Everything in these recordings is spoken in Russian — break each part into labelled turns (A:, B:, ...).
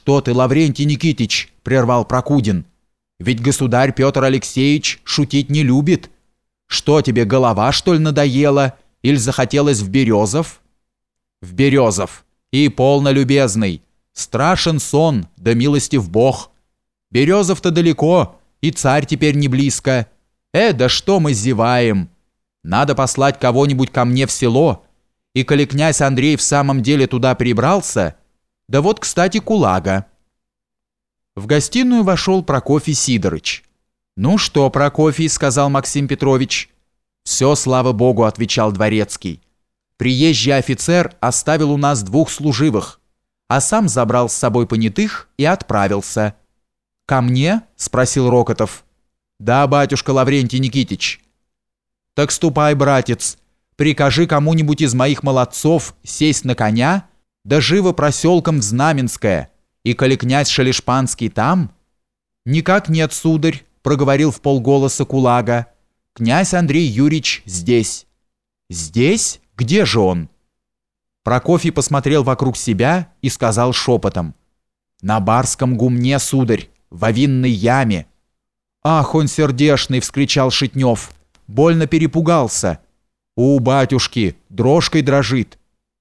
A: что ты, Лаврентий Никитич?» – прервал Прокудин. «Ведь государь Петр Алексеевич шутить не любит. Что тебе, голова, что ли, надоела? Или захотелось в Березов?» «В Березов. И полно любезный. Страшен сон, да милостив Бог. Березов-то далеко, и царь теперь не близко. Да что мы зеваем? Надо послать кого-нибудь ко мне в село. И коли князь Андрей в самом деле туда прибрался, да вот, кстати, Кулага». В гостиную вошел Прокофий Сидорыч. «Ну что, Прокофий, — сказал Максим Петрович. — Все, слава богу, — отвечал дворецкий. Приезжий офицер оставил у нас 2 служивых, а сам забрал с собой понятых и отправился. «Ко мне?» — спросил Рокотов. «Да, батюшка Лаврентий Никитич». «Так ступай, братец, прикажи кому-нибудь из моих молодцов сесть на коня, да живо проселком в Знаменское, и коли князь Шалишпанский там...» «Никак нет, сударь», — проговорил вполголоса Кулага. «Князь Андрей Юрьевич здесь». «Здесь? Где же он?» Прокофий посмотрел вокруг себя и сказал шепотом: «На барском гумне, сударь, во винной яме». «Ах, он сердешный!» — вскричал Шитнев. «Больно перепугался. У батюшки, дрожкой дрожит».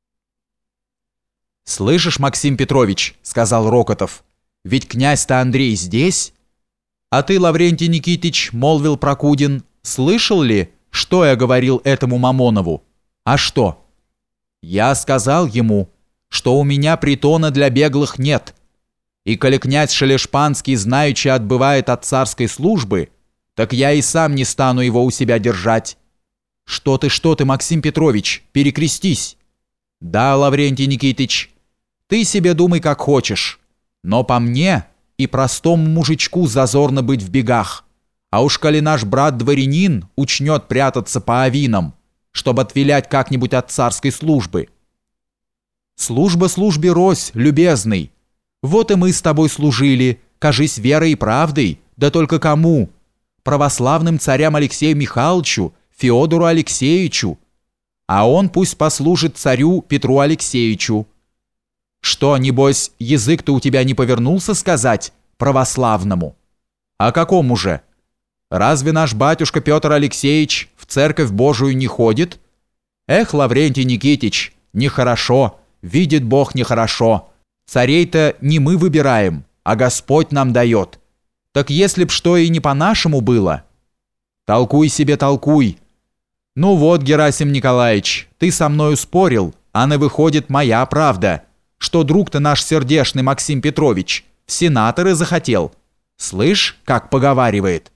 A: «Слышишь, Максим Петрович, — сказал Рокотов, — ведь князь-то Андрей здесь?» «А ты, Лаврентий Никитич, — молвил Прокудин, — слышал ли, что я говорил этому Мамонову?» «А что?» «Я сказал ему, что у меня притона для беглых нет, и коли князь Шалишпанский знаючи отбывает от царской службы, так я и сам не стану его у себя держать». Что ты, Максим Петрович, перекрестись!» «Да, Лаврентий Никитич, ты себе думай как хочешь, но по мне и простому мужичку зазорно быть в бегах, а уж коли наш брат-дворянин учнет прятаться по авинам, чтобы отвилять как-нибудь от царской службы». «Служба службе рось, любезный. Вот и мы с тобой служили, кажись, верой и правдой, да только кому? Православным царям Алексею Михайловичу, Феодору Алексеевичу, а он пусть послужит царю Петру Алексеевичу. Что, небось, язык-то у тебя не повернулся сказать православному? А какому же? Разве наш батюшка Петр Алексеевич в церковь Божию не ходит? Эх, Лаврентий Никитич, нехорошо, видит Бог нехорошо. Царей-то не мы выбираем, а Господь нам дает. Так если б что и не по-нашему было...» «Толкуй себе, толкуй. Ну вот, Герасим Николаевич, ты со мною спорил, а на выходит моя правда, что друг-то наш сердешный Максим Петрович в сенаторы захотел. Слышь, как поговаривает?»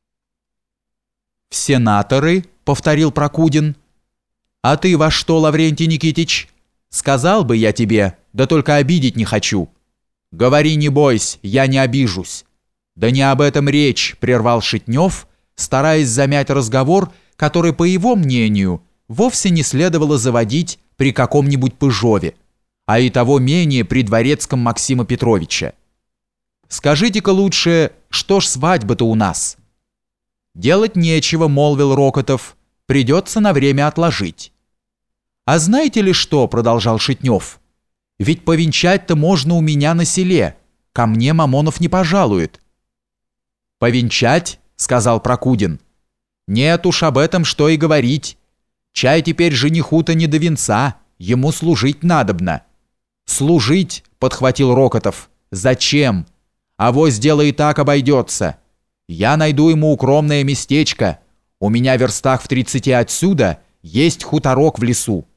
A: «В сенаторы?» — повторил Прокудин. «А ты во что, Лаврентий Никитич? Сказал бы я тебе, да только обидеть не хочу». «Говори, не бойся, я не обижусь». «Да не об этом речь», — прервал Шитнев, стараясь замять разговор, который, по его мнению, вовсе не следовало заводить при каком-нибудь Пыжове, а и того менее при дворецком Максима Петровича. «Скажите-ка лучше, что ж свадьба-то у нас?» «Делать нечего», — молвил Рокотов, — «придется на время отложить». «А знаете ли что?» — продолжал Шитнев. «Ведь повенчать-то можно у меня на селе, ко мне Мамонов не пожалует». «Повенчать?» — сказал Прокудин. «Нет уж, об этом что и говорить. Чай теперь жениху-то не до венца, ему служить надобно». «Служить?» — подхватил Рокотов. «Зачем? Авось дело и так обойдется. Я найду ему укромное местечко. У меня в верстах в 30 отсюда есть хуторок в лесу.